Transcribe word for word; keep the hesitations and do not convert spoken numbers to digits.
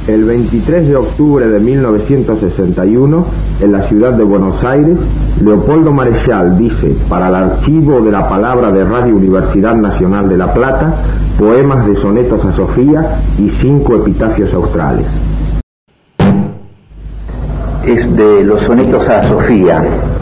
El veintitrés de octubre de mil novecientos sesenta y uno, en la ciudad de Buenos Aires, Leopoldo Marechal dice para el archivo de la palabra de Radio Universidad Nacional de La Plata, poemas de sonetos a Sofía y cinco epitafios australes. Es de los sonetos a Sofía.